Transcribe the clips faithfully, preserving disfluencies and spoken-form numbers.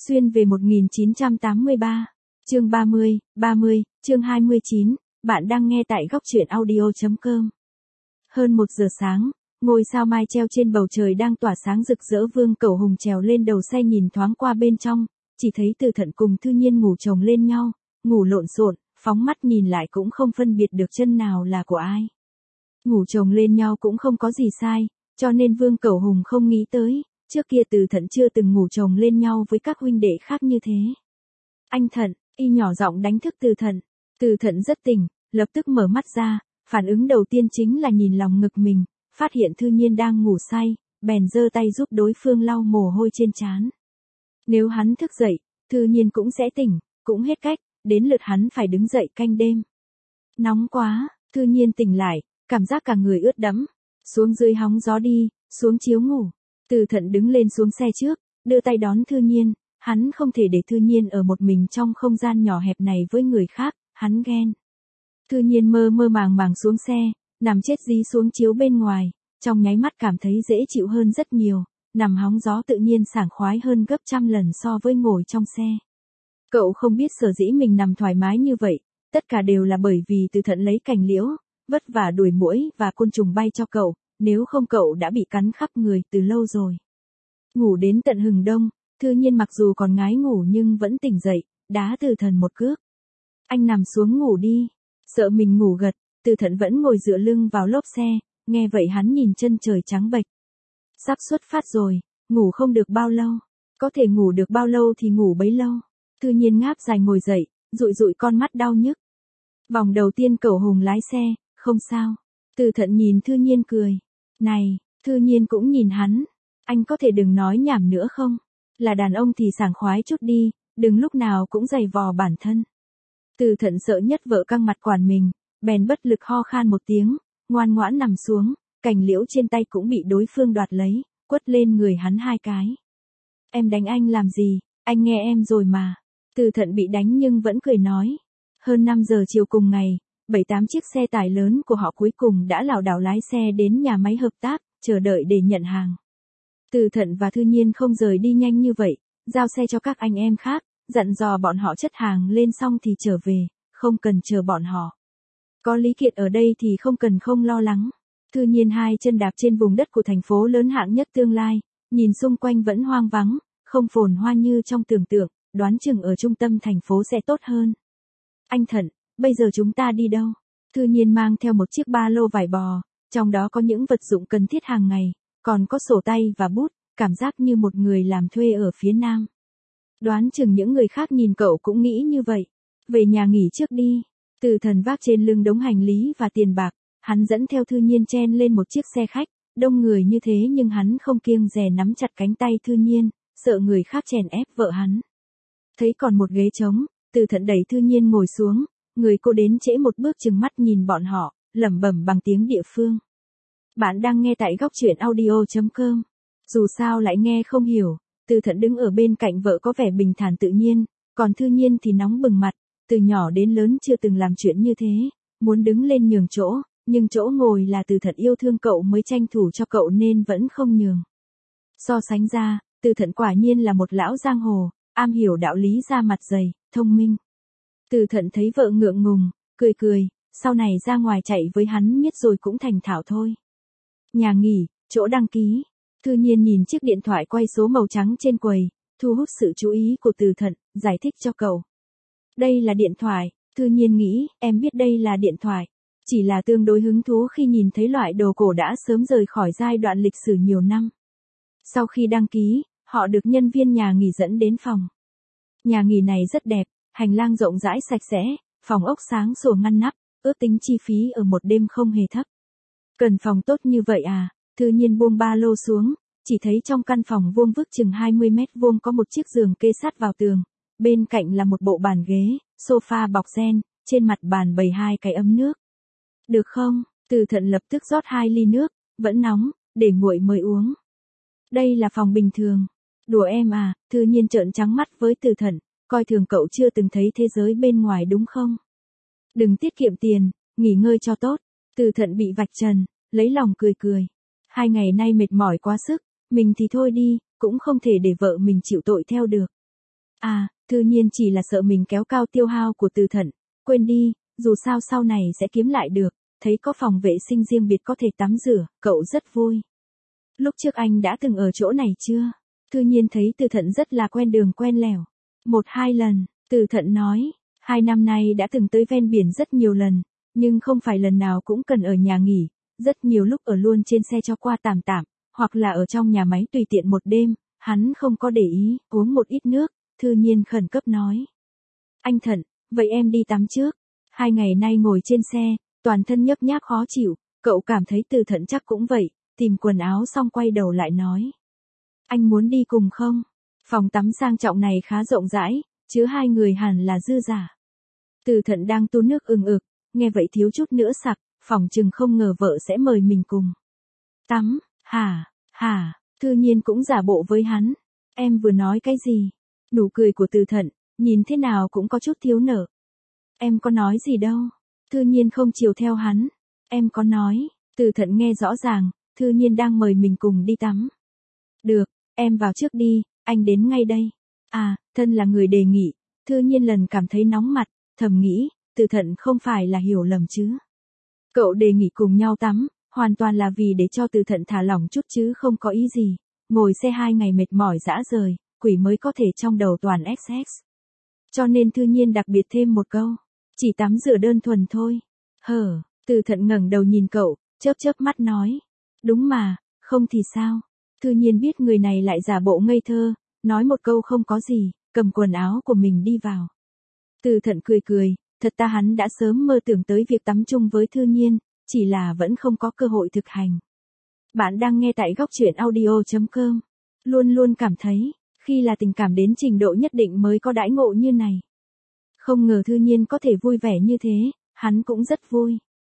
Xuyên về một nghìn chín trăm tám mươi ba. Chương ba mươi, ba mươi, chương hai mươi chín, bạn đang nghe tại góc truyện audio chấm com. Hơn một giờ sáng, ngôi sao mai treo trên bầu trời đang tỏa sáng rực rỡ. Vương Cẩu Hùng trèo lên đầu xe nhìn thoáng qua bên trong, chỉ thấy Từ Thận cùng Thư Nhiên ngủ chồng lên nhau, ngủ lộn xộn, phóng mắt nhìn lại cũng không phân biệt được chân nào là của ai. Ngủ chồng lên nhau cũng không có gì sai, cho nên Vương Cẩu Hùng không nghĩ tới, trước kia Từ Thận chưa từng ngủ chồng lên nhau với các huynh đệ khác như thế. Anh Thận, y nhỏ giọng đánh thức Từ Thận. Từ Thận rất tỉnh, lập tức mở mắt ra, phản ứng đầu tiên chính là nhìn lòng ngực mình, phát hiện Thư Nhiên đang ngủ say, bèn giơ tay giúp đối phương lau mồ hôi trên trán. Nếu hắn thức dậy, Thư Nhiên cũng sẽ tỉnh, cũng hết cách, đến lượt hắn phải đứng dậy canh đêm. Nóng quá, Thư Nhiên tỉnh lại, cảm giác cả người ướt đẫm, xuống dưới hóng gió đi, xuống chiếu ngủ. Từ Thận đứng lên xuống xe trước, đưa tay đón Thư Nhiên, hắn không thể để Thư Nhiên ở một mình trong không gian nhỏ hẹp này với người khác, hắn ghen. Thư Nhiên mơ mơ màng màng xuống xe, nằm chết dí xuống chiếu bên ngoài, trong nháy mắt cảm thấy dễ chịu hơn rất nhiều, nằm hóng gió tự nhiên sảng khoái hơn gấp trăm lần so với ngồi trong xe. Cậu không biết sở dĩ mình nằm thoải mái như vậy, tất cả đều là bởi vì Từ Thận lấy cành liễu, vất vả đuổi muỗi và côn trùng bay cho cậu, nếu không cậu đã bị cắn khắp người từ lâu rồi. Ngủ đến tận hừng đông, Thư Nhiên mặc dù còn ngái ngủ nhưng vẫn tỉnh dậy, đá Từ Thận một cước. Anh nằm xuống ngủ đi, sợ mình ngủ gật, Từ Thận vẫn ngồi dựa lưng vào lốp xe, nghe vậy hắn nhìn chân trời trắng bệch. Sắp xuất phát rồi, ngủ không được bao lâu, có thể ngủ được bao lâu thì ngủ bấy lâu. Thư Nhiên ngáp dài ngồi dậy, dụi dụi con mắt đau nhức. Vòng đầu tiên Cẩu Hùng lái xe, không sao. Từ Thận nhìn Thư Nhiên cười. Này, Thư Nhiên cũng nhìn hắn. Anh có thể đừng nói nhảm nữa không? Là đàn ông thì sảng khoái chút đi, đừng lúc nào cũng giày vò bản thân. Từ Thận sợ nhất vợ căng mặt quản mình, bèn bất lực ho khan một tiếng, ngoan ngoãn nằm xuống, cành liễu trên tay cũng bị đối phương đoạt lấy, quất lên người hắn hai cái. Em đánh anh làm gì, anh nghe em rồi mà. Từ Thận bị đánh nhưng vẫn cười nói. Hơn năm giờ chiều cùng ngày, bảy tám chiếc xe tải lớn của họ cuối cùng đã lảo đảo lái xe đến nhà máy hợp tác, chờ đợi để nhận hàng. Từ Thận và Thư Nhiên không rời đi nhanh như vậy, giao xe cho các anh em khác, dặn dò bọn họ chất hàng lên xong thì trở về, không cần chờ bọn họ. Có Lý Kiệt ở đây thì không cần không lo lắng. Thư Nhiên hai chân đạp trên vùng đất của thành phố lớn hạng nhất tương lai, nhìn xung quanh vẫn hoang vắng, không phồn hoa như trong tưởng tượng, đoán chừng ở trung tâm thành phố sẽ tốt hơn. Anh Thận, bây giờ chúng ta đi đâu? Thư Nhiên mang theo một chiếc ba lô vải bò, trong đó có những vật dụng cần thiết hàng ngày, còn có sổ tay và bút, cảm giác như một người làm thuê ở phía Nam. Đoán chừng những người khác nhìn cậu cũng nghĩ như vậy. Về nhà nghỉ trước đi. Từ Thận vác trên lưng đống hành lý và tiền bạc, hắn dẫn theo Thư Nhiên chen lên một chiếc xe khách, đông người như thế nhưng hắn không kiêng dè nắm chặt cánh tay Thư Nhiên, sợ người khác chèn ép vợ hắn. Thấy còn một ghế trống, Từ Thận đẩy Thư Nhiên ngồi xuống, người cô đến trễ một bước chừng mắt nhìn bọn họ, lẩm bẩm bằng tiếng địa phương. Bạn đang nghe tại góc truyện audio chấm com. Dù sao lại nghe không hiểu, Từ Thận đứng ở bên cạnh vợ có vẻ bình thản tự nhiên, còn Thư Nhiên thì nóng bừng mặt, từ nhỏ đến lớn chưa từng làm chuyện như thế, muốn đứng lên nhường chỗ, nhưng chỗ ngồi là Từ Thận yêu thương cậu mới tranh thủ cho cậu nên vẫn không nhường. So sánh ra, Từ Thận quả nhiên là một lão giang hồ, am hiểu đạo lý ra mặt dày, thông minh. Từ Thận thấy vợ ngượng ngùng, cười cười, sau này ra ngoài chạy với hắn miết rồi cũng thành thạo thôi. Nhà nghỉ, chỗ đăng ký. Thư Nhiên nhìn chiếc điện thoại quay số màu trắng trên quầy, thu hút sự chú ý của Từ Thận, giải thích cho cậu. Đây là điện thoại, Thư Nhiên nghĩ, em biết đây là điện thoại. Chỉ là tương đối hứng thú khi nhìn thấy loại đồ cổ đã sớm rời khỏi giai đoạn lịch sử nhiều năm. Sau khi đăng ký, họ được nhân viên nhà nghỉ dẫn đến phòng. Nhà nghỉ này rất đẹp, hành lang rộng rãi sạch sẽ, phòng ốc sáng sủa ngăn nắp, ước tính chi phí ở một đêm không hề thấp. Cần phòng tốt như vậy à? Thư Nhiên buông ba lô xuống, chỉ thấy trong căn phòng vuông vức chừng hai mươi mét vuông có một chiếc giường kê sát vào tường, bên cạnh là một bộ bàn ghế, sofa bọc ren, trên mặt bàn bày hai cái ấm nước. Được không? Từ Thận lập tức rót hai ly nước, vẫn nóng, để nguội mới uống. Đây là phòng bình thường. Đùa em à? Thư Nhiên trợn trắng mắt với Từ Thận, coi thường cậu chưa từng thấy thế giới bên ngoài đúng không? Đừng tiết kiệm tiền, nghỉ ngơi cho tốt. Từ Thận bị vạch trần, lấy lòng cười cười. Hai ngày nay mệt mỏi quá sức, mình thì thôi đi, cũng không thể để vợ mình chịu tội theo được. À, Thư Nhiên chỉ là sợ mình kéo cao tiêu hao của Từ Thận, quên đi, dù sao sau này sẽ kiếm lại được, thấy có phòng vệ sinh riêng biệt có thể tắm rửa, cậu rất vui. Lúc trước anh đã từng ở chỗ này chưa? Thư Nhiên thấy Từ Thận rất là quen đường quen lẻo. Một hai lần, Từ Thận nói, hai năm nay đã từng tới ven biển rất nhiều lần, nhưng không phải lần nào cũng cần ở nhà nghỉ, rất nhiều lúc ở luôn trên xe cho qua tạm tạm, hoặc là ở trong nhà máy tùy tiện một đêm, hắn không có để ý, uống một ít nước, Thư Nhiên khẩn cấp nói. Anh Thận, vậy em đi tắm trước. Hai ngày nay ngồi trên xe, toàn thân nhấp nháp khó chịu, cậu cảm thấy Từ Thận chắc cũng vậy, tìm quần áo xong quay đầu lại nói. Anh muốn đi cùng không? Phòng tắm sang trọng này khá rộng rãi, chứa hai người hẳn là dư giả. Từ Thận đang tu nước ừng ực, nghe vậy thiếu chút nữa sặc, phòng chừng không ngờ vợ sẽ mời mình cùng. Tắm, hả, hả, Thư Nhiên cũng giả bộ với hắn. Em vừa nói cái gì? Nụ cười của Từ Thận, nhìn thế nào cũng có chút thiếu nở. Em có nói gì đâu. Thư Nhiên không chiều theo hắn. Em có nói, Từ Thận nghe rõ ràng, Thư Nhiên đang mời mình cùng đi tắm. Được, em vào trước đi, anh đến ngay đây. À, thân là người đề nghị, Thư Nhiên lần cảm thấy nóng mặt, thầm nghĩ, Từ Thận không phải là hiểu lầm chứ. Cậu đề nghị cùng nhau tắm, hoàn toàn là vì để cho Từ Thận thả lỏng chút chứ không có ý gì. Ngồi xe hai ngày mệt mỏi dã rời, quỷ mới có thể trong đầu toàn ét ét. Cho nên Thư Nhiên đặc biệt thêm một câu, chỉ tắm rửa đơn thuần thôi. Hở, Từ Thận ngẩng đầu nhìn cậu, chớp chớp mắt nói. Đúng mà, không thì sao? Thư Nhiên biết người này lại giả bộ ngây thơ, nói một câu không có gì, cầm quần áo của mình đi vào. Từ Thận cười cười, thật ta hắn đã sớm mơ tưởng tới việc tắm chung với Thư Nhiên, chỉ là vẫn không có cơ hội thực hành. Bạn đang nghe tại góc truyện audio chấm com. Luôn luôn cảm thấy, khi là tình cảm đến trình độ nhất định mới có đãi ngộ như này. Không ngờ Thư Nhiên có thể vui vẻ như thế, hắn cũng rất vui.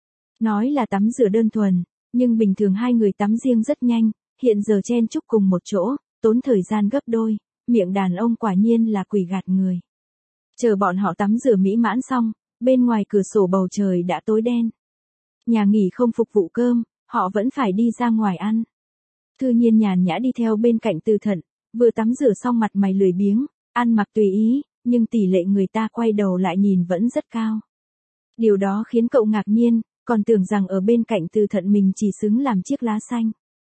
Nói là tắm rửa đơn thuần, nhưng bình thường hai người tắm riêng rất nhanh, hiện giờ chen chúc cùng một chỗ, tốn thời gian gấp đôi, miệng đàn ông quả nhiên là quỷ gạt người. Chờ bọn họ tắm rửa mỹ mãn xong, bên ngoài cửa sổ bầu trời đã tối đen. Nhà nghỉ không phục vụ cơm, họ vẫn phải đi ra ngoài ăn. Thư Nhiên nhàn nhã đi theo bên cạnh Từ Thận, vừa tắm rửa xong mặt mày lười biếng, ăn mặc tùy ý, nhưng tỷ lệ người ta quay đầu lại nhìn vẫn rất cao. Điều đó khiến cậu ngạc nhiên, còn tưởng rằng ở bên cạnh Từ Thận mình chỉ xứng làm chiếc lá xanh.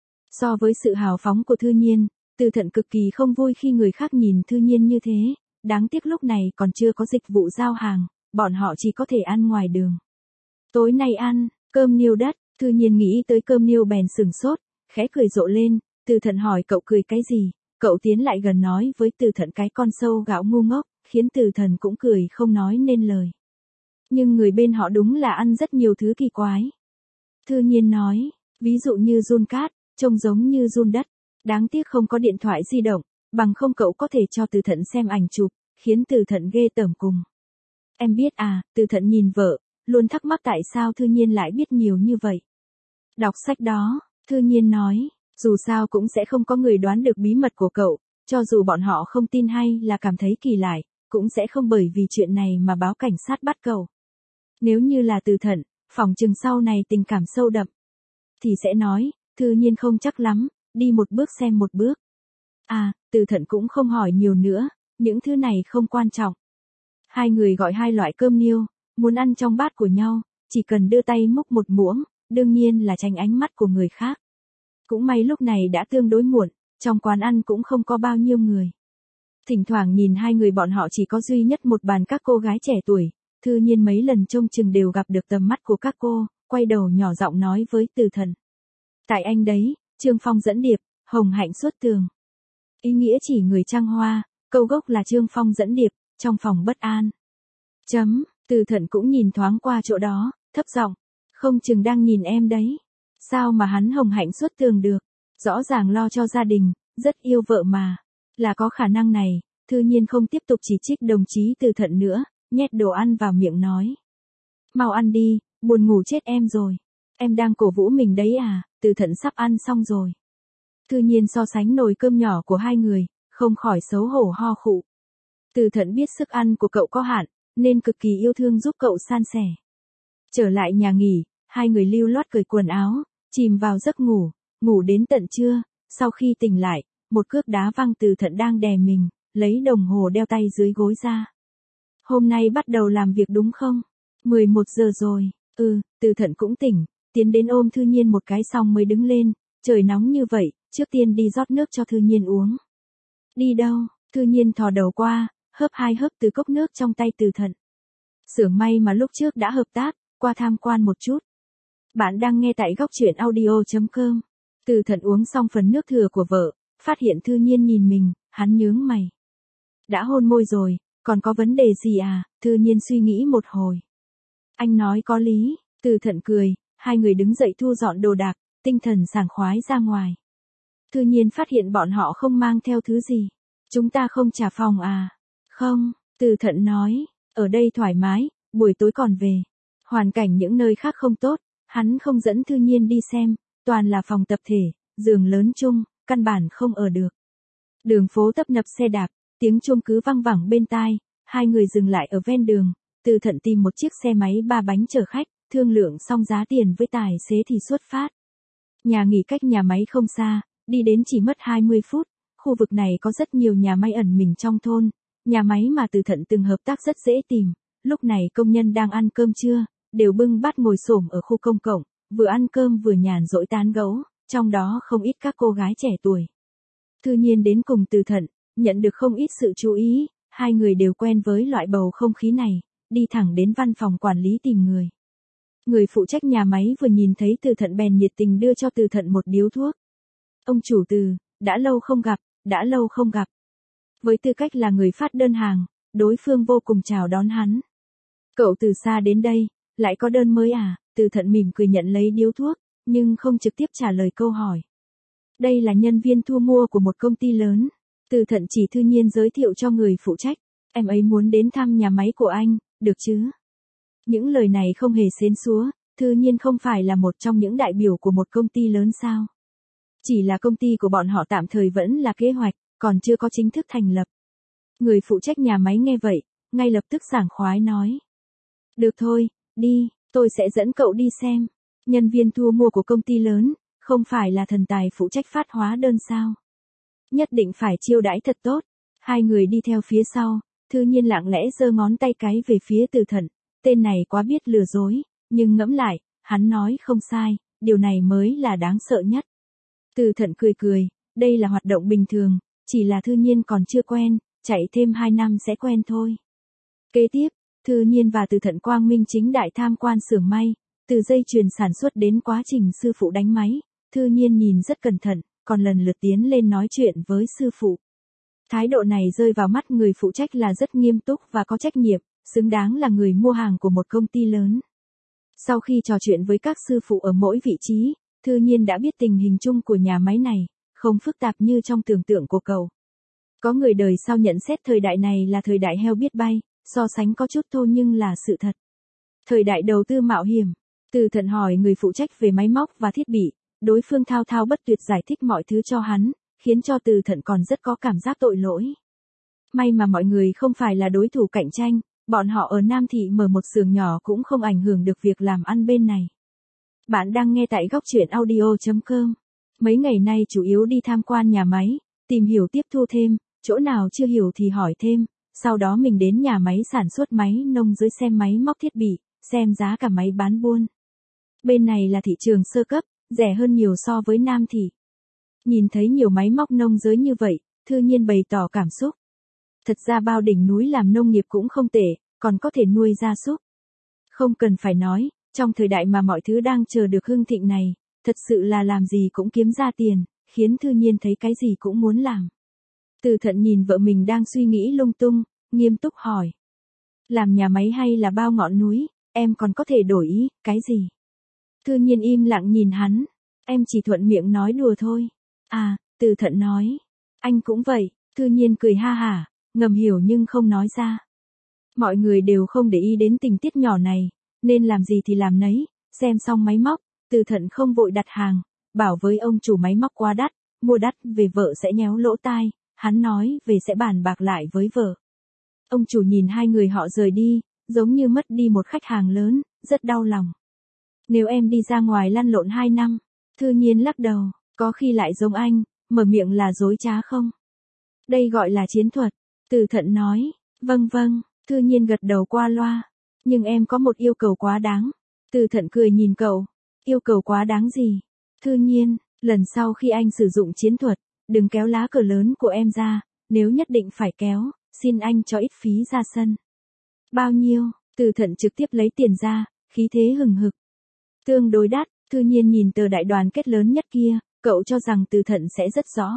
So với sự hào phóng của Thư Nhiên, Từ Thận cực kỳ không vui khi người khác nhìn Thư Nhiên như thế, đáng tiếc lúc này còn chưa có dịch vụ giao hàng, bọn họ chỉ có thể ăn ngoài đường. Tối nay ăn, cơm niêu đất, Thư Nhiên nghĩ tới cơm niêu bèn sừng sốt, khẽ cười rộ lên, Từ Thận hỏi cậu cười cái gì, cậu tiến lại gần nói với Từ Thận cái con sâu gạo ngu ngốc, khiến Từ Thận cũng cười không nói nên lời. Nhưng người bên họ đúng là ăn rất nhiều thứ kỳ quái. Thư Nhiên nói, ví dụ như giun cát, trông giống như giun đất, đáng tiếc không có điện thoại di động, bằng không cậu có thể cho Từ Thận xem ảnh chụp, khiến Từ Thận ghê tởm cùng. Em biết à, Từ Thận nhìn vợ, luôn thắc mắc tại sao Thư Nhiên lại biết nhiều như vậy. Đọc sách đó, Thư Nhiên nói, dù sao cũng sẽ không có người đoán được bí mật của cậu, cho dù bọn họ không tin hay là cảm thấy kỳ lạ, cũng sẽ không bởi vì chuyện này mà báo cảnh sát bắt cậu. Nếu như là Từ Thận, phỏng chừng sau này tình cảm sâu đậm, thì sẽ nói, Thư Nhiên không chắc lắm, đi một bước xem một bước. À, Từ Thận cũng không hỏi nhiều nữa, những thứ này không quan trọng. Hai người gọi hai loại cơm niêu, muốn ăn trong bát của nhau, chỉ cần đưa tay múc một muỗng, đương nhiên là tránh ánh mắt của người khác. Cũng may lúc này đã tương đối muộn, trong quán ăn cũng không có bao nhiêu người. Thỉnh thoảng nhìn hai người bọn họ chỉ có duy nhất một bàn các cô gái trẻ tuổi, Thư Nhiên mấy lần trông chừng đều gặp được tầm mắt của các cô, quay đầu nhỏ giọng nói với Từ Thận. Tại anh đấy, Trương Phong dẫn điệp, hồng hạnh xuất tường. Ý nghĩa chỉ người trăng hoa, câu gốc là Trương Phong dẫn điệp, trong phòng bất an. Chấm, Từ Thận cũng nhìn thoáng qua chỗ đó, thấp giọng, không chừng đang nhìn em đấy. Sao mà hắn hồng hạnh xuất tường được, rõ ràng lo cho gia đình, rất yêu vợ mà. Là có khả năng này, Thư Nhiên không tiếp tục chỉ trích đồng chí Từ Thận nữa, nhét đồ ăn vào miệng nói. Mau ăn đi, buồn ngủ chết em rồi. Em đang cổ vũ mình đấy à, Từ Thận sắp ăn xong rồi. Thư Nhiên so sánh nồi cơm nhỏ của hai người, không khỏi xấu hổ ho khụ. Từ Thận biết sức ăn của cậu có hạn, nên cực kỳ yêu thương giúp cậu san sẻ. Trở lại nhà nghỉ, hai người lưu loát cởi quần áo, chìm vào giấc ngủ, ngủ đến tận trưa, sau khi tỉnh lại, một cước đá văng Từ Thận đang đè mình, lấy đồng hồ đeo tay dưới gối ra. Hôm nay bắt đầu làm việc đúng không? mười một giờ rồi, ừ, Từ Thận cũng tỉnh, tiến đến ôm Thư Nhiên một cái xong mới đứng lên, trời nóng như vậy, trước tiên đi rót nước cho Thư Nhiên uống. Đi đâu? Thư Nhiên thò đầu qua, hớp hai hớp từ cốc nước trong tay Từ Thận. Xưởng may mà lúc trước đã hợp tác, qua tham quan một chút. Bạn đang nghe tại góc truyện audio chấm com. Từ Thận uống xong phần nước thừa của vợ, phát hiện Thư Nhiên nhìn mình, hắn nhướng mày. Đã hôn môi rồi, còn có vấn đề gì à? Thư Nhiên suy nghĩ một hồi. Anh nói có lý, Từ Thận cười, hai người đứng dậy thu dọn đồ đạc, tinh thần sảng khoái ra ngoài. Thư Nhiên phát hiện bọn họ không mang theo thứ gì. Chúng ta không trả phòng à? Không, Từ Thận nói, ở đây thoải mái, buổi tối còn về. Hoàn cảnh những nơi khác không tốt, hắn không dẫn Thư Nhiên đi xem, toàn là phòng tập thể, giường lớn chung, căn bản không ở được. Đường phố tấp nập xe đạp, tiếng chuông cứ văng vẳng bên tai, hai người dừng lại ở ven đường, Từ Thận tìm một chiếc xe máy ba bánh chở khách, thương lượng xong giá tiền với tài xế thì xuất phát. Nhà nghỉ cách nhà máy không xa, đi đến chỉ mất hai mươi phút, khu vực này có rất nhiều nhà máy ẩn mình trong thôn, nhà máy mà Từ Thận từng hợp tác rất dễ tìm, lúc này công nhân đang ăn cơm trưa, đều bưng bát ngồi xổm ở khu công cộng, vừa ăn cơm vừa nhàn rỗi tán gẫu, trong đó không ít các cô gái trẻ tuổi. Thư Nhiên đến cùng Từ Thận, nhận được không ít sự chú ý, hai người đều quen với loại bầu không khí này, đi thẳng đến văn phòng quản lý tìm người. Người phụ trách nhà máy vừa nhìn thấy Từ Thận bèn nhiệt tình đưa cho Từ Thận một điếu thuốc. Ông chủ Từ, đã lâu không gặp, đã lâu không gặp. Với tư cách là người phát đơn hàng, đối phương vô cùng chào đón hắn. Cậu từ xa đến đây, lại có đơn mới à? Từ Thận mỉm cười nhận lấy điếu thuốc, nhưng không trực tiếp trả lời câu hỏi. Đây là nhân viên thu mua của một công ty lớn. Từ Thận chỉ Thư Nhiên giới thiệu cho người phụ trách. Em ấy muốn đến thăm nhà máy của anh, được chứ? Những lời này không hề xến xúa, Thư Nhiên không phải là một trong những đại biểu của một công ty lớn sao? Chỉ là công ty của bọn họ tạm thời vẫn là kế hoạch, còn chưa có chính thức thành lập. Người phụ trách nhà máy nghe vậy, ngay lập tức sảng khoái nói. Được thôi, đi, tôi sẽ dẫn cậu đi xem. Nhân viên thu mua của công ty lớn, không phải là thần tài phụ trách phát hóa đơn sao? Nhất định phải chiêu đãi thật tốt. Hai người đi theo phía sau, Thư Nhiên lặng lẽ giơ ngón tay cái về phía Từ Thận. Tên này quá biết lừa dối, nhưng ngẫm lại, hắn nói không sai, điều này mới là đáng sợ nhất. Từ Thận cười cười, đây là hoạt động bình thường, chỉ là Thư Nhiên còn chưa quen, chạy thêm hai năm sẽ quen thôi. Kế tiếp, Thư Nhiên và Từ Thận quang minh chính đại tham quan xưởng may, từ dây chuyền sản xuất đến quá trình sư phụ đánh máy, Thư Nhiên nhìn rất cẩn thận, còn lần lượt tiến lên nói chuyện với sư phụ. Thái độ này rơi vào mắt người phụ trách là rất nghiêm túc và có trách nhiệm, xứng đáng là người mua hàng của một công ty lớn. Sau khi trò chuyện với các sư phụ ở mỗi vị trí, Thư Nhiên đã biết tình hình chung của nhà máy này, không phức tạp như trong tưởng tượng của cậu. Có người đời sau nhận xét thời đại này là thời đại heo biết bay, so sánh có chút thô nhưng là sự thật. Thời đại đầu tư mạo hiểm, Từ Thận hỏi người phụ trách về máy móc và thiết bị, đối phương thao thao bất tuyệt giải thích mọi thứ cho hắn, khiến cho Từ Thận còn rất có cảm giác tội lỗi. May mà mọi người không phải là đối thủ cạnh tranh, bọn họ ở Nam Thị mở một xưởng nhỏ cũng không ảnh hưởng được việc làm ăn bên này. Bạn đang nghe tại góc truyện audio chấm com. Mấy ngày nay chủ yếu đi tham quan nhà máy, tìm hiểu tiếp thu thêm, chỗ nào chưa hiểu thì hỏi thêm, sau đó mình đến nhà máy sản xuất máy nông dưới xem máy móc thiết bị, xem giá cả máy bán buôn. Bên này là thị trường sơ cấp, rẻ hơn nhiều so với Nam Thị. Nhìn thấy nhiều máy móc nông giới như vậy, Thư Nhiên bày tỏ cảm xúc. Thật ra bao đỉnh núi làm nông nghiệp cũng không tệ, còn có thể nuôi gia súc. Không cần phải nói, trong thời đại mà mọi thứ đang chờ được hưng thịnh này, thật sự là làm gì cũng kiếm ra tiền, khiến Thư Nhiên thấy cái gì cũng muốn làm. Từ Thận nhìn vợ mình đang suy nghĩ lung tung, nghiêm túc hỏi. Làm nhà máy hay là bao ngọn núi, em còn có thể đổi ý, cái gì? Thư Nhiên im lặng nhìn hắn, em chỉ thuận miệng nói đùa thôi. À, Từ Thận nói, anh cũng vậy, Thư Nhiên cười ha hả, ngầm hiểu nhưng không nói ra. Mọi người đều không để ý đến tình tiết nhỏ này, nên làm gì thì làm nấy, xem xong máy móc, Từ Thận không vội đặt hàng, bảo với ông chủ máy móc quá đắt, mua đắt về vợ sẽ nhéo lỗ tai, hắn nói về sẽ bàn bạc lại với vợ. Ông chủ nhìn hai người họ rời đi, giống như mất đi một khách hàng lớn, rất đau lòng. Nếu em đi ra ngoài lăn lộn hai năm, Thư Nhiên lắc đầu, có khi lại giống anh, mở miệng là dối trá không? Đây gọi là chiến thuật, Từ Thận nói, vâng vâng, Thư Nhiên gật đầu qua loa. Nhưng em có một yêu cầu quá đáng. Từ Thận cười nhìn cậu. Yêu cầu quá đáng gì? Thư Nhiên, lần sau khi anh sử dụng chiến thuật, đừng kéo lá cờ lớn của em ra, nếu nhất định phải kéo, xin anh cho ít phí ra sân. Bao nhiêu? Từ Thận trực tiếp lấy tiền ra, khí thế hừng hực. Tương đối đắt, Thư Nhiên nhìn tờ đại đoàn kết lớn nhất kia, cậu cho rằng Từ Thận sẽ rất rõ.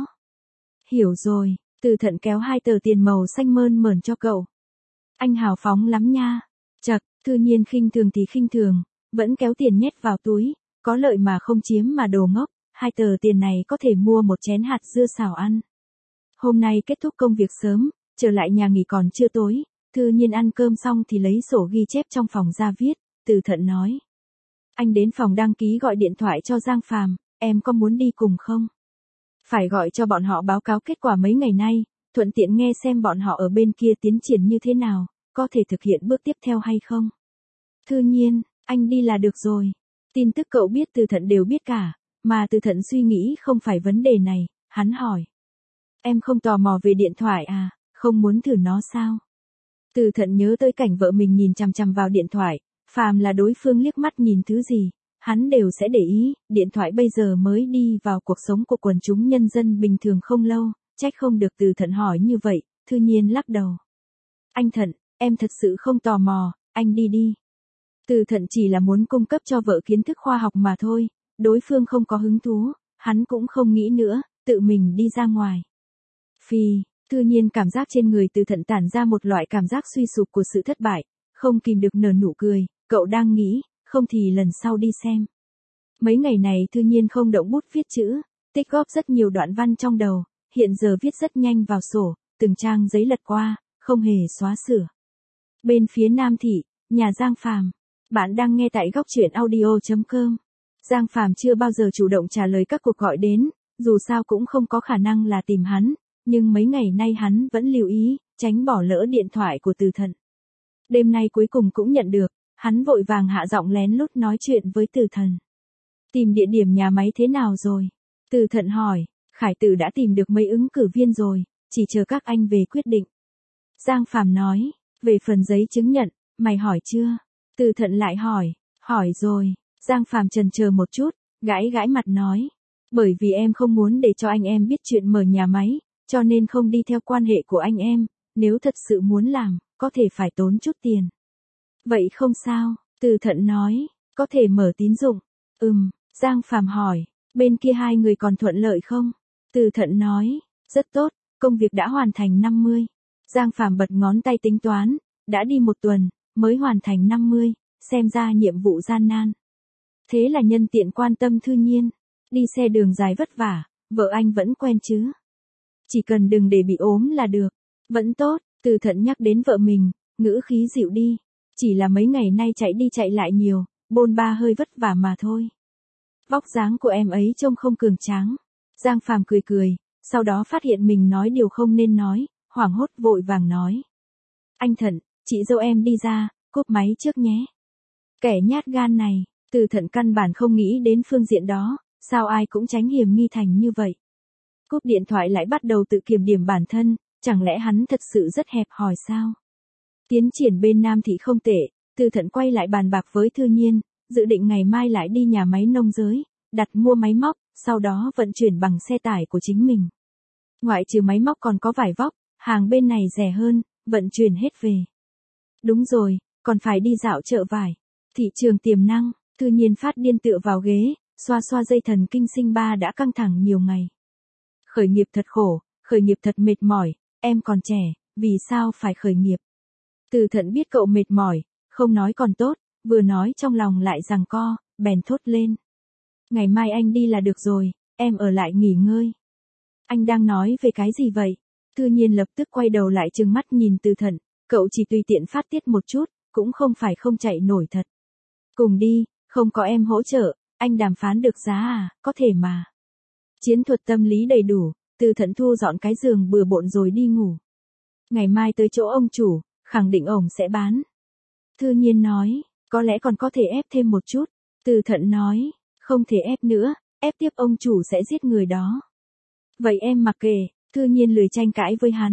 Hiểu rồi, Từ Thận kéo hai tờ tiền màu xanh mơn mởn cho cậu. Anh hào phóng lắm nha. Chật, Thư Nhiên khinh thường thì khinh thường, vẫn kéo tiền nhét vào túi, có lợi mà không chiếm mà đồ ngốc, hai tờ tiền này có thể mua một chén hạt dưa xào ăn. Hôm nay kết thúc công việc sớm, trở lại nhà nghỉ còn chưa tối, Thư Nhiên ăn cơm xong thì lấy sổ ghi chép trong phòng ra viết, Từ Thận nói. Anh đến phòng đăng ký gọi điện thoại cho Giang Phàm, em có muốn đi cùng không? Phải gọi cho bọn họ báo cáo kết quả mấy ngày nay, thuận tiện nghe xem bọn họ ở bên kia tiến triển như thế nào, có thể thực hiện bước tiếp theo hay không. Thư Nhiên, anh đi là được rồi. Tin tức cậu biết Từ Thận đều biết cả, mà Từ Thận suy nghĩ không phải vấn đề này, hắn hỏi. Em không tò mò về điện thoại à, không muốn thử nó sao? Từ Thận nhớ tới cảnh vợ mình nhìn chằm chằm vào điện thoại, phàm là đối phương liếc mắt nhìn thứ gì, hắn đều sẽ để ý, điện thoại bây giờ mới đi vào cuộc sống của quần chúng nhân dân bình thường không lâu, trách không được Từ Thận hỏi như vậy, Thư Nhiên lắc đầu. Anh Thận, em thật sự không tò mò, anh đi đi. Từ Thận chỉ là muốn cung cấp cho vợ kiến thức khoa học mà thôi, đối phương không có hứng thú, hắn cũng không nghĩ nữa, tự mình đi ra ngoài. Phì, Thư Nhiên cảm giác trên người Từ Thận tản ra một loại cảm giác suy sụp của sự thất bại, không kìm được nở nụ cười, cậu đang nghĩ, không thì lần sau đi xem. Mấy ngày này Thư Nhiên không động bút viết chữ, tích góp rất nhiều đoạn văn trong đầu, hiện giờ viết rất nhanh vào sổ, từng trang giấy lật qua, không hề xóa sửa. Bên phía Nam Thị, nhà Giang Phàm. Bạn đang nghe tại góc truyện audio chấm com. Giang Phàm chưa bao giờ chủ động trả lời các cuộc gọi đến, dù sao cũng không có khả năng là tìm hắn, nhưng mấy ngày nay hắn vẫn lưu ý, tránh bỏ lỡ điện thoại của Từ Thận. Đêm nay cuối cùng cũng nhận được, hắn vội vàng hạ giọng lén lút nói chuyện với Từ Thận. Tìm địa điểm nhà máy thế nào rồi? Từ Thận hỏi, Khải Tử đã tìm được mấy ứng cử viên rồi, chỉ chờ các anh về quyết định. Giang Phàm nói, về phần giấy chứng nhận, mày hỏi chưa? Từ Thận lại hỏi, hỏi rồi. Giang Phàm chần chờ một chút, gãi gãi mặt nói, bởi vì em không muốn để cho anh em biết chuyện mở nhà máy, cho nên không đi theo quan hệ của anh em, nếu thật sự muốn làm, có thể phải tốn chút tiền. Vậy không sao, Từ Thận nói, có thể mở tín dụng. Ừm, Giang Phàm hỏi, bên kia hai người còn thuận lợi không? Từ Thận nói, rất tốt, công việc đã hoàn thành năm mươi. Giang Phàm bật ngón tay tính toán, đã đi một tuần, mới hoàn thành năm mươi, xem ra nhiệm vụ gian nan. Thế là nhân tiện quan tâm Thư Nhiên, đi xe đường dài vất vả, vợ anh vẫn quen chứ. Chỉ cần đừng để bị ốm là được, vẫn tốt, Từ Thận nhắc đến vợ mình, ngữ khí dịu đi, chỉ là mấy ngày nay chạy đi chạy lại nhiều, bôn ba hơi vất vả mà thôi. Vóc dáng của em ấy trông không cường tráng. Giang Phàm cười cười, sau đó phát hiện mình nói điều không nên nói, hoảng hốt vội vàng nói. Anh Thận, chị dâu em đi ra, cúp máy trước nhé. Kẻ nhát gan này, Từ Thận căn bản không nghĩ đến phương diện đó, sao ai cũng tránh hiểm nghi thành như vậy. Cúp điện thoại lại bắt đầu tự kiểm điểm bản thân, chẳng lẽ hắn thật sự rất hẹp hòi sao? Tiến triển bên Nam Thị không tệ, Từ Thận quay lại bàn bạc với Thư Nhiên, dự định ngày mai lại đi nhà máy nông giới, đặt mua máy móc, sau đó vận chuyển bằng xe tải của chính mình. Ngoại trừ máy móc còn có vải vóc, hàng bên này rẻ hơn, vận chuyển hết về. Đúng rồi, còn phải đi dạo chợ vải. Thị trường tiềm năng, Thư Nhiên phát điên tựa vào ghế, xoa xoa dây thần kinh sinh ba đã căng thẳng nhiều ngày. Khởi nghiệp thật khổ, khởi nghiệp thật mệt mỏi, em còn trẻ, vì sao phải khởi nghiệp? Từ Thận biết cậu mệt mỏi, không nói còn tốt, vừa nói trong lòng lại giằng co, bèn thốt lên. Ngày mai anh đi là được rồi, em ở lại nghỉ ngơi. Anh đang nói về cái gì vậy? Thư Nhiên lập tức quay đầu lại trừng mắt nhìn Từ Thận, cậu chỉ tùy tiện phát tiết một chút, cũng không phải không chạy nổi thật. Cùng đi, không có em hỗ trợ, anh đàm phán được giá à, có thể mà. Chiến thuật tâm lý đầy đủ, Từ Thận thu dọn cái giường bừa bộn rồi đi ngủ. Ngày mai tới chỗ ông chủ, khẳng định ổng sẽ bán. Thư Nhiên nói, có lẽ còn có thể ép thêm một chút. Từ Thận nói, không thể ép nữa, ép tiếp ông chủ sẽ giết người đó. Vậy em mặc kệ, Thư Nhiên lười tranh cãi với hắn.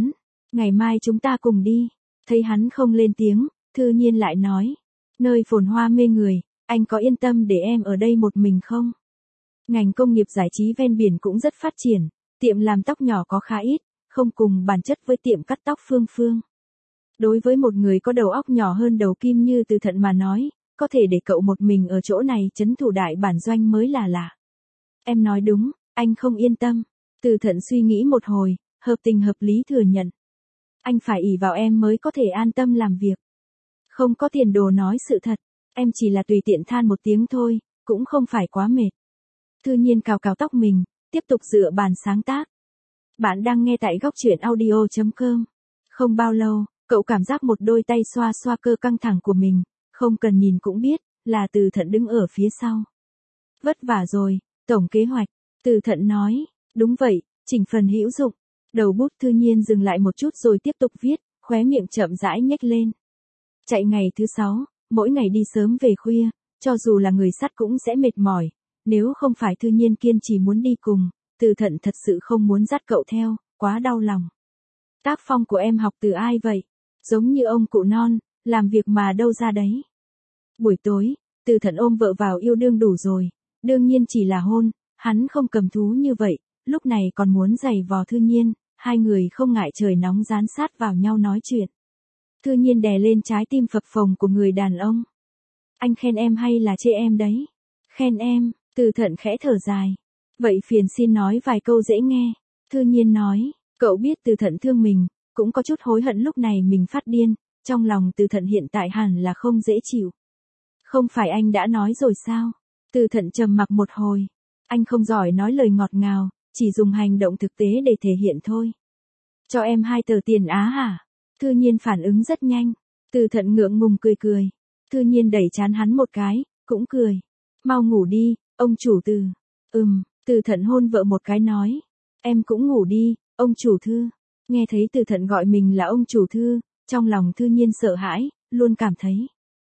Ngày mai chúng ta cùng đi. Thấy hắn không lên tiếng, Thư Nhiên lại nói. Nơi phồn hoa mê người, anh có yên tâm để em ở đây một mình không? Ngành công nghiệp giải trí ven biển cũng rất phát triển, tiệm làm tóc nhỏ có khá ít, không cùng bản chất với tiệm cắt tóc Phương Phương. Đối với một người có đầu óc nhỏ hơn đầu kim như Từ Thận mà nói, có thể để cậu một mình ở chỗ này trấn thủ đại bản doanh mới là lạ. Em nói đúng, anh không yên tâm. Từ Thận suy nghĩ một hồi, hợp tình hợp lý thừa nhận. Anh phải ỷ vào em mới có thể an tâm làm việc. Không có tiền đồ nói sự thật, em chỉ là tùy tiện than một tiếng thôi, cũng không phải quá mệt. Thư Nhiên cào cào tóc mình, tiếp tục dựa bàn sáng tác. Bạn đang nghe tại góc truyện audio chấm com. Không bao lâu, cậu cảm giác một đôi tay xoa xoa cơ căng thẳng của mình, không cần nhìn cũng biết, là Từ Thận đứng ở phía sau. Vất vả rồi, tổng kế hoạch, Từ Thận nói, đúng vậy, chỉnh phần hữu dụng. Đầu bút Thư Nhiên dừng lại một chút rồi tiếp tục viết, khóe miệng chậm rãi nhếch lên. Chạy ngày thứ sáu, mỗi ngày đi sớm về khuya, cho dù là người sắt cũng sẽ mệt mỏi, nếu không phải Thư Nhiên kiên trì muốn đi cùng, Từ Thận thật sự không muốn dắt cậu theo, quá đau lòng. Tác phong của em học từ ai vậy? Giống như ông cụ non, làm việc mà đâu ra đấy. Buổi tối, Từ Thận ôm vợ vào yêu đương đủ rồi, đương nhiên chỉ là hôn, hắn không cầm thú như vậy, lúc này còn muốn giày vò Thư Nhiên, hai người không ngại trời nóng dán sát vào nhau nói chuyện. Thư Nhiên đè lên trái tim phập phồng của người đàn ông. Anh khen em hay là chê em đấy? Khen em, Từ Thận khẽ thở dài. Vậy phiền xin nói vài câu dễ nghe. Thư Nhiên nói, cậu biết Từ Thận thương mình, cũng có chút hối hận lúc này mình phát điên, trong lòng Từ Thận hiện tại hẳn là không dễ chịu. Không phải anh đã nói rồi sao? Từ Thận trầm mặc một hồi. Anh không giỏi nói lời ngọt ngào, chỉ dùng hành động thực tế để thể hiện thôi. Cho em hai tờ tiền Á hả? Thư Nhiên phản ứng rất nhanh. Từ Thận ngượng ngùng cười cười. Thư Nhiên đẩy trán hắn một cái, cũng cười. Mau ngủ đi, ông chủ Từ. Ừm, Từ Thận hôn vợ một cái nói. Em cũng ngủ đi, ông chủ Thư. Nghe thấy Từ Thận gọi mình là ông chủ Thư, trong lòng Thư Nhiên sợ hãi, luôn cảm thấy.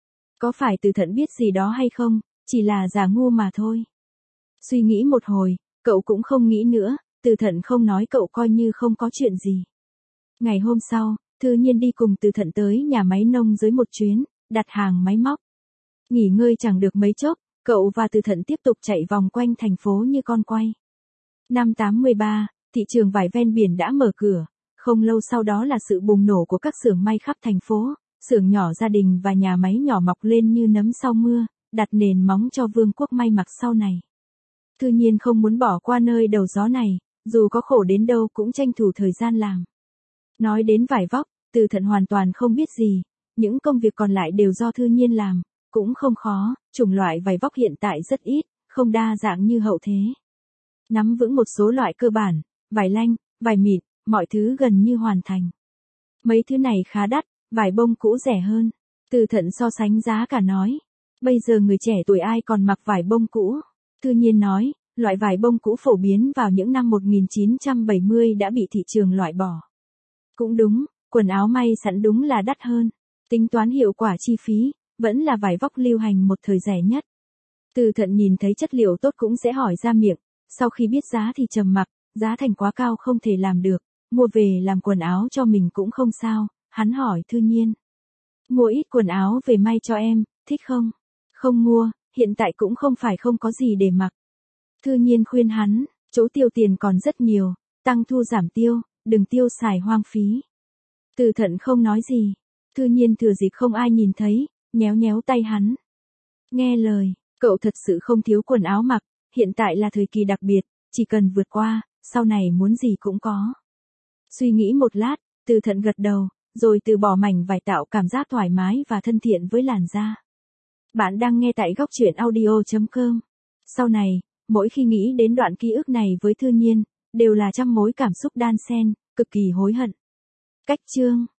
Có phải Từ Thận biết gì đó hay không, chỉ là giả ngu mà thôi. Suy nghĩ một hồi, cậu cũng không nghĩ nữa, Từ Thận không nói cậu coi như không có chuyện gì. Ngày hôm sau, Thư Nhiên đi cùng Từ Thận tới nhà máy nông dưới một chuyến, đặt hàng máy móc. Nghỉ ngơi chẳng được mấy chốc, cậu và Từ Thận tiếp tục chạy vòng quanh thành phố như con quay. Năm tám mươi ba, thị trường vải ven biển đã mở cửa, không lâu sau đó là sự bùng nổ của các xưởng may khắp thành phố, xưởng nhỏ gia đình và nhà máy nhỏ mọc lên như nấm sau mưa, đặt nền móng cho vương quốc may mặc sau này. Thư Nhiên không muốn bỏ qua nơi đầu gió này, dù có khổ đến đâu cũng tranh thủ thời gian làm. Nói đến vải vóc, Từ Thận hoàn toàn không biết gì, những công việc còn lại đều do Thư Nhiên làm, cũng không khó, chủng loại vải vóc hiện tại rất ít, không đa dạng như hậu thế. Nắm vững một số loại cơ bản, vải lanh, vải mịn, mọi thứ gần như hoàn thành. Mấy thứ này khá đắt, vải bông cũ rẻ hơn. Từ Thận so sánh giá cả nói. Bây giờ người trẻ tuổi ai còn mặc vải bông cũ? Thư Nhiên nói, loại vải bông cũ phổ biến vào những năm một nghìn chín trăm bảy mươi đã bị thị trường loại bỏ. Cũng đúng, quần áo may sẵn đúng là đắt hơn. Tính toán hiệu quả chi phí, vẫn là vải vóc lưu hành một thời rẻ nhất. Từ Thận nhìn thấy chất liệu tốt cũng sẽ hỏi ra miệng, sau khi biết giá thì trầm mặc, giá thành quá cao không thể làm được, mua về làm quần áo cho mình cũng không sao, hắn hỏi Thư Nhiên. Mua ít quần áo về may cho em, thích không? Không mua, hiện tại cũng không phải không có gì để mặc. Thư Nhiên khuyên hắn, chỗ tiêu tiền còn rất nhiều, tăng thu giảm tiêu, đừng tiêu xài hoang phí. Từ Thận không nói gì, Thư Nhiên thừa dịp không ai nhìn thấy, nhéo nhéo tay hắn. Nghe lời, cậu thật sự không thiếu quần áo mặc, hiện tại là thời kỳ đặc biệt, chỉ cần vượt qua, sau này muốn gì cũng có. Suy nghĩ một lát, Từ Thận gật đầu, rồi từ bỏ mảnh vải tạo cảm giác thoải mái và thân thiện với làn da. Bạn đang nghe tại góc truyện audio chấm com. Sau này, mỗi khi nghĩ đến đoạn ký ức này với Thư Nhiên, đều là trăm mối cảm xúc đan xen, cực kỳ hối hận. Cách chương